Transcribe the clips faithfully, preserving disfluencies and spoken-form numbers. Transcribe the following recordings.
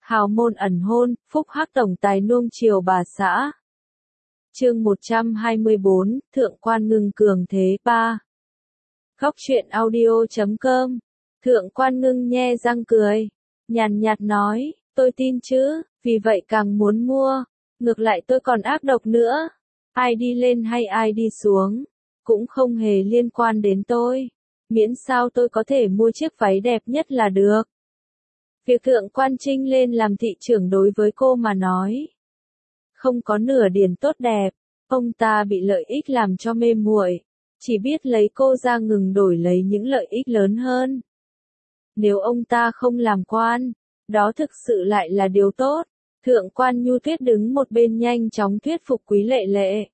Hào môn ẩn hôn, phúc hắc tổng tài nuông chiều bà xã. Chương một trăm hai mươi bốn, Thượng quan ngưng cường thế ba. Góc truyện audio chấm com. Thượng quan ngưng nhe răng cười, nhàn nhạt nói, tôi tin chứ, vì vậy càng muốn mua. Ngược lại tôi còn ác độc nữa. Ai đi lên hay ai đi xuống, cũng không hề liên quan đến tôi. Miễn sao tôi có thể mua chiếc váy đẹp nhất là được. Việc Thượng quan Trinh lên làm thị trưởng đối với cô mà nói, không có nửa điểm tốt đẹp. Ông ta bị lợi ích làm cho mê muội, chỉ biết lấy cô ra ngừng đổi lấy những lợi ích lớn hơn. Nếu ông ta không làm quan, đó thực sự lại là điều tốt. Thượng quan Nhu Tuyết đứng một bên nhanh chóng thuyết phục Quý Lệ Lệ.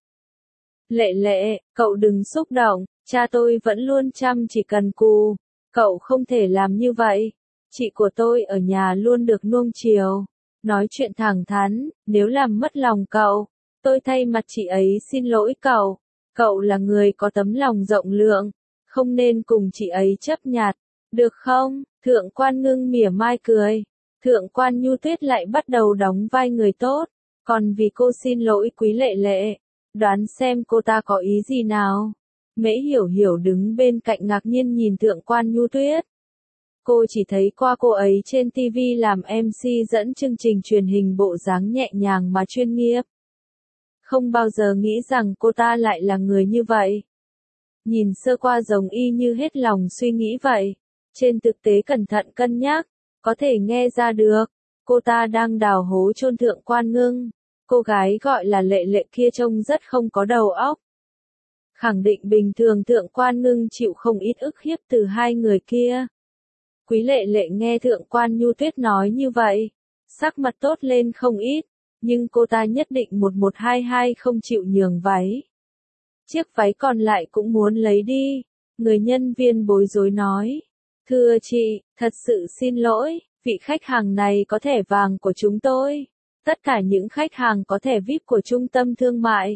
Lệ Lệ, cậu đừng xúc động, cha tôi vẫn luôn chăm chỉ cần cù, cậu không thể làm như vậy. Chị của tôi ở nhà luôn được nuông chiều, nói chuyện thẳng thắn, nếu làm mất lòng cậu, tôi thay mặt chị ấy xin lỗi cậu. Cậu là người có tấm lòng rộng lượng, không nên cùng chị ấy chấp nhặt, được không? Thượng quan Ngưng mỉa mai cười. Thượng quan Nhu Tuyết lại bắt đầu đóng vai người tốt, còn vì cô xin lỗi Quý Lệ Lệ, đoán xem cô ta có ý gì nào. Mễ Hiểu Hiểu đứng bên cạnh ngạc nhiên nhìn Thượng quan Nhu Tuyết. Cô chỉ thấy qua cô ấy trên ti vi làm em xê dẫn chương trình truyền hình bộ dáng nhẹ nhàng mà chuyên nghiệp. Không bao giờ nghĩ rằng cô ta lại là người như vậy. Nhìn sơ qua giống y như hết lòng suy nghĩ vậy. Trên thực tế cẩn thận cân nhắc, có thể nghe ra được, cô ta đang đào hố chôn Thượng quan Ngưng. Cô gái gọi là Lệ Lệ kia trông rất không có đầu óc. Khẳng định bình thường Thượng quan Ngưng chịu không ít ức hiếp từ hai người kia. Quý Lệ Lệ nghe Thượng quan Nhu Tuyết nói như vậy, sắc mặt tốt lên không ít, nhưng cô ta nhất định một một hai hai không chịu nhường váy. Chiếc váy còn lại cũng muốn lấy đi. Người nhân viên bối rối nói, thưa chị, thật sự xin lỗi, vị khách hàng này có thẻ vàng của chúng tôi. Tất cả những khách hàng có thẻ vi ai pi của trung tâm thương mại.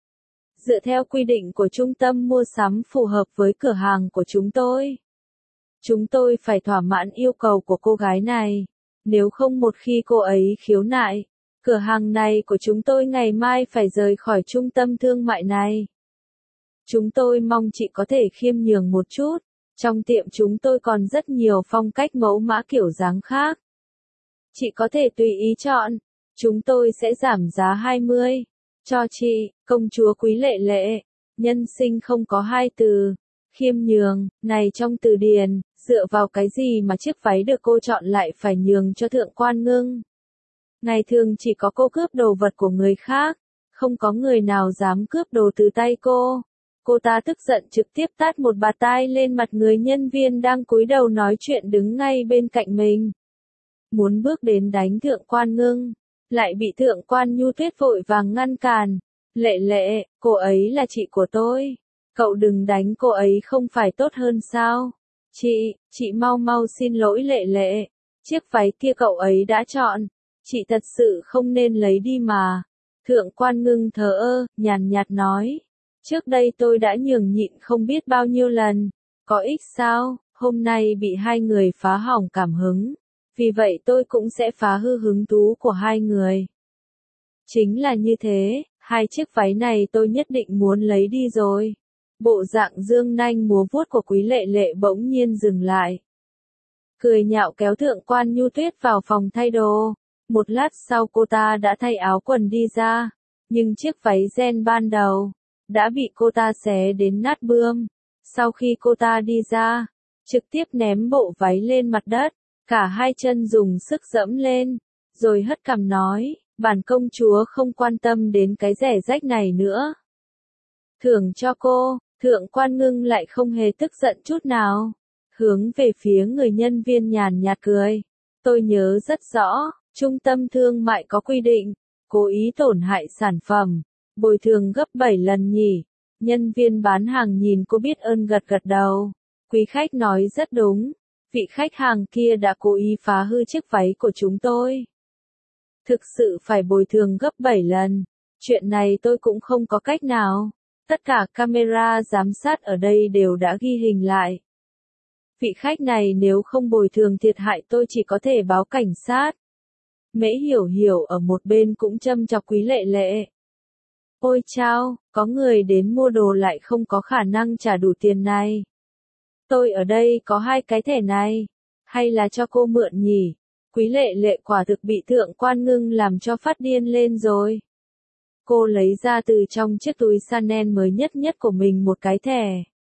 Dựa theo quy định của trung tâm mua sắm phù hợp với cửa hàng của chúng tôi, chúng tôi phải thỏa mãn yêu cầu của cô gái này. Nếu không một khi cô ấy khiếu nại, cửa hàng này của chúng tôi ngày mai phải rời khỏi trung tâm thương mại này. Chúng tôi mong chị có thể khiêm nhường một chút. Trong tiệm chúng tôi còn rất nhiều phong cách mẫu mã kiểu dáng khác. Chị có thể tùy ý chọn. Chúng tôi sẽ giảm giá hai mươi. Cho chị, công chúa Quý Lệ Lệ. Nhân sinh không có hai từ. Khiêm nhường, này trong từ điển, dựa vào cái gì mà chiếc váy được cô chọn lại phải nhường cho Thượng quan Ngưng. Ngày thường chỉ có cô cướp đồ vật của người khác, không có người nào dám cướp đồ từ tay cô. Cô ta tức giận trực tiếp tát một bạt tai lên mặt người nhân viên đang cúi đầu nói chuyện đứng ngay bên cạnh mình. Muốn bước đến đánh Thượng quan Ngưng, lại bị Thượng quan Nhu Tuyết vội vàng ngăn cản. Lệ Lệ, cô ấy là chị của tôi. Cậu đừng đánh cô ấy không phải tốt hơn sao? Chị, chị mau mau xin lỗi Lệ Lệ. Chiếc váy kia cậu ấy đã chọn. Chị thật sự không nên lấy đi mà. Thượng quan Ngưng thờ ơ, nhàn nhạt nói. Trước đây tôi đã nhường nhịn không biết bao nhiêu lần. Có ích sao, hôm nay bị hai người phá hỏng cảm hứng. Vì vậy tôi cũng sẽ phá hư hứng thú của hai người. Chính là như thế, hai chiếc váy này tôi nhất định muốn lấy đi rồi. Bộ dạng dương nanh múa vuốt của Quý Lệ Lệ bỗng nhiên dừng lại. Cười nhạo kéo Thượng quan Nhu Tuyết vào phòng thay đồ. Một lát sau cô ta đã thay áo quần đi ra. Nhưng chiếc váy ren ban đầu đã bị cô ta xé đến nát bươm. Sau khi cô ta đi ra, trực tiếp ném bộ váy lên mặt đất, cả hai chân dùng sức dẫm lên, rồi hất cằm nói, bản công chúa không quan tâm đến cái rẻ rách này nữa. Thưởng cho cô. Thượng quan Ngưng lại không hề tức giận chút nào, hướng về phía người nhân viên nhàn nhạt cười. Tôi nhớ rất rõ, trung tâm thương mại có quy định, cố ý tổn hại sản phẩm, bồi thường gấp bảy lần nhỉ. Nhân viên bán hàng nhìn cô biết ơn gật gật đầu. Quý khách nói rất đúng, vị khách hàng kia đã cố ý phá hư chiếc váy của chúng tôi. Thực sự phải bồi thường gấp bảy lần, chuyện này tôi cũng không có cách nào. Tất cả camera giám sát ở đây đều đã ghi hình lại. Vị khách này nếu không bồi thường thiệt hại tôi chỉ có thể báo cảnh sát. Mễ Hiểu Hiểu ở một bên cũng châm chọc Quý Lệ Lệ. Ôi chao, có người đến mua đồ lại không có khả năng trả đủ tiền này. Tôi ở đây có hai cái thẻ này, hay là cho cô mượn nhỉ? Quý Lệ Lệ quả thực bị Thượng Quan Ngưng làm cho phát điên lên rồi. Cô lấy ra từ trong chiếc túi Chanel mới nhất nhất của mình một cái thẻ.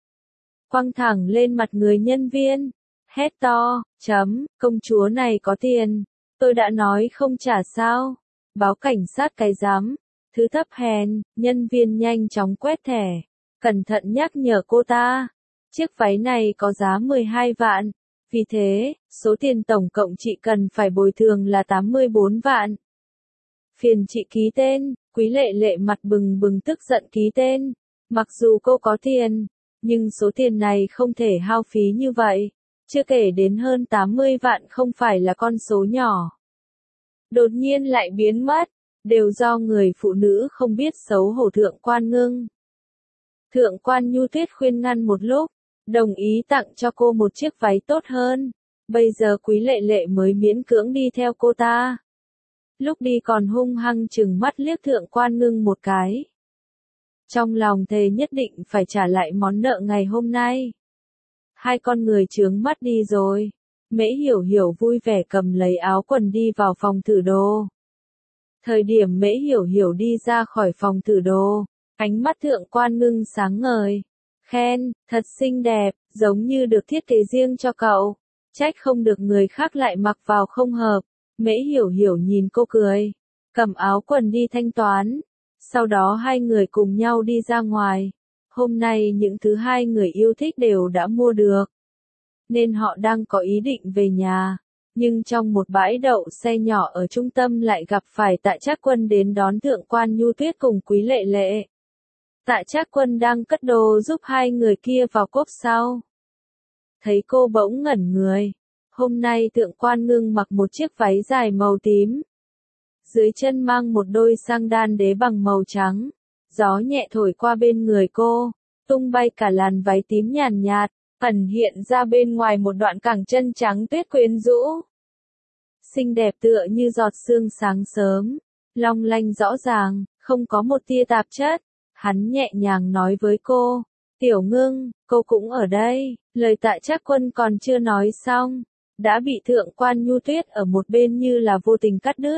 Quăng thẳng lên mặt người nhân viên. Hét to, chấm, công chúa này có tiền. Tôi đã nói không trả sao. Báo cảnh sát cái giám. Thứ thấp hèn, nhân viên nhanh chóng quét thẻ. Cẩn thận nhắc nhở cô ta. Chiếc váy này có giá mười hai vạn. Vì thế, số tiền tổng cộng chị cần phải bồi thường là tám mươi bốn vạn. Phiền chị ký tên. Quý Lệ Lệ mặt bừng bừng tức giận ký tên. Mặc dù cô có tiền, nhưng số tiền này không thể hao phí như vậy. Chưa kể đến hơn tám mươi vạn không phải là con số nhỏ. Đột nhiên lại biến mất, đều do người phụ nữ không biết xấu hổ Thượng Quan Ngưng. Thượng Quan Nhu Tuyết khuyên ngăn một lúc, đồng ý tặng cho cô một chiếc váy tốt hơn. Bây giờ Quý Lệ Lệ mới miễn cưỡng đi theo cô ta. Lúc đi còn hung hăng chừng mắt liếc Thượng Quan Ngưng một cái. Trong lòng thề nhất định phải trả lại món nợ ngày hôm nay. Hai con người chướng mắt đi rồi. Mễ Hiểu Hiểu vui vẻ cầm lấy áo quần đi vào phòng thử đồ. Thời điểm Mễ Hiểu Hiểu đi ra khỏi phòng thử đồ, ánh mắt Thượng Quan Ngưng sáng ngời. Khen, thật xinh đẹp, giống như được thiết kế riêng cho cậu. Trách không được người khác lại mặc vào không hợp. Mễ Hiểu Hiểu nhìn cô cười, cầm áo quần đi thanh toán. Sau đó hai người cùng nhau đi ra ngoài. Hôm nay những thứ hai người yêu thích đều đã mua được, nên họ đang có ý định về nhà. Nhưng trong một bãi đậu xe nhỏ ở trung tâm lại gặp phải Tạ Trác Quân đến đón Thượng Quan Nhu Tuyết cùng Quý Lệ Lệ. Tạ Trác Quân đang cất đồ giúp hai người kia vào cốp sau. Thấy cô bỗng ngẩn người. Hôm nay Thượng Quan Ngưng mặc một chiếc váy dài màu tím. Dưới chân mang một đôi sang đan đế bằng màu trắng. Gió nhẹ thổi qua bên người cô, tung bay cả làn váy tím nhàn nhạt, ẩn hiện ra bên ngoài một đoạn cẳng chân trắng tuyết quyến rũ. Xinh đẹp tựa như giọt sương sáng sớm, long lanh rõ ràng, không có một tia tạp chất. Hắn nhẹ nhàng nói với cô, Tiểu Ngưng, cô cũng ở đây. Lời Tạ Trác Quân còn chưa nói xong, đã bị Thượng Quan Nhu Tuyết ở một bên như là vô tình cắt đứt.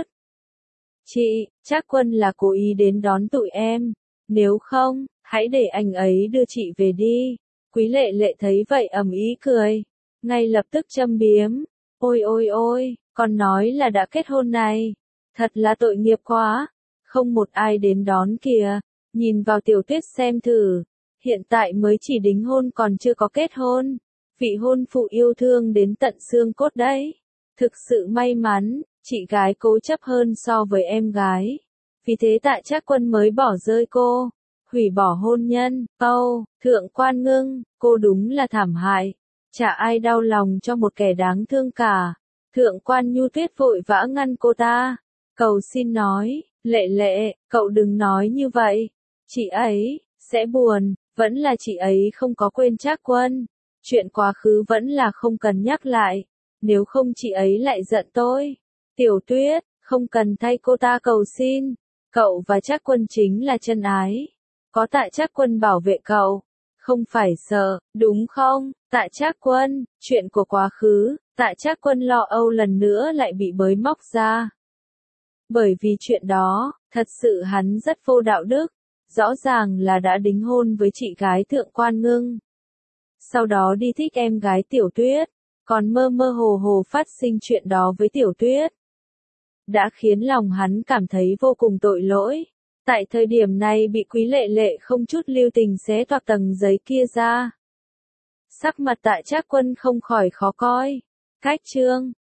Chị, Trác Quân là cố ý đến đón tụi em. Nếu không, hãy để anh ấy đưa chị về đi. Quý Lệ Lệ thấy vậy ầm ĩ cười, ngay lập tức châm biếm. Ôi ôi ôi, con nói là đã kết hôn này. Thật là tội nghiệp quá. Không một ai đến đón kìa. Nhìn vào Tiểu Tuyết xem thử. Hiện tại mới chỉ đính hôn còn chưa có kết hôn. Vị hôn phụ yêu thương đến tận xương cốt đấy. Thực sự may mắn, chị gái cố chấp hơn so với em gái. Vì thế Tạ Trác Quân mới bỏ rơi cô, hủy bỏ hôn nhân. Âu, Thượng Quan Ngưng, cô đúng là thảm hại. Chả ai đau lòng cho một kẻ đáng thương cả. Thượng Quan Nhu Tuyết vội vã ngăn cô ta. Cầu xin nói, Lệ Lệ, cậu đừng nói như vậy. Chị ấy sẽ buồn, vẫn là chị ấy không có quên Trác Quân. Chuyện quá khứ vẫn là không cần nhắc lại. Nếu không chị ấy lại giận tôi. Tiểu Tuyết, không cần thay cô ta cầu xin. Cậu và Trác Quân chính là chân ái. Có Tạ Trác Quân bảo vệ cậu, không phải sợ, đúng không? Tạ Trác Quân, chuyện của quá khứ, Tạ Trác Quân lo âu lần nữa lại bị bới móc ra. Bởi vì chuyện đó, thật sự hắn rất vô đạo đức. Rõ ràng là đã đính hôn với chị gái Thượng Quan Ngưng. Sau đó đi thích em gái Tiểu Tuyết, còn mơ mơ hồ hồ phát sinh chuyện đó với Tiểu Tuyết. Đã khiến lòng hắn cảm thấy vô cùng tội lỗi. Tại thời điểm này bị Quý Lệ Lệ không chút lưu tình xé toạc tầng giấy kia ra. Sắc mặt Tạ Trác Quân không khỏi khó coi. Cách chương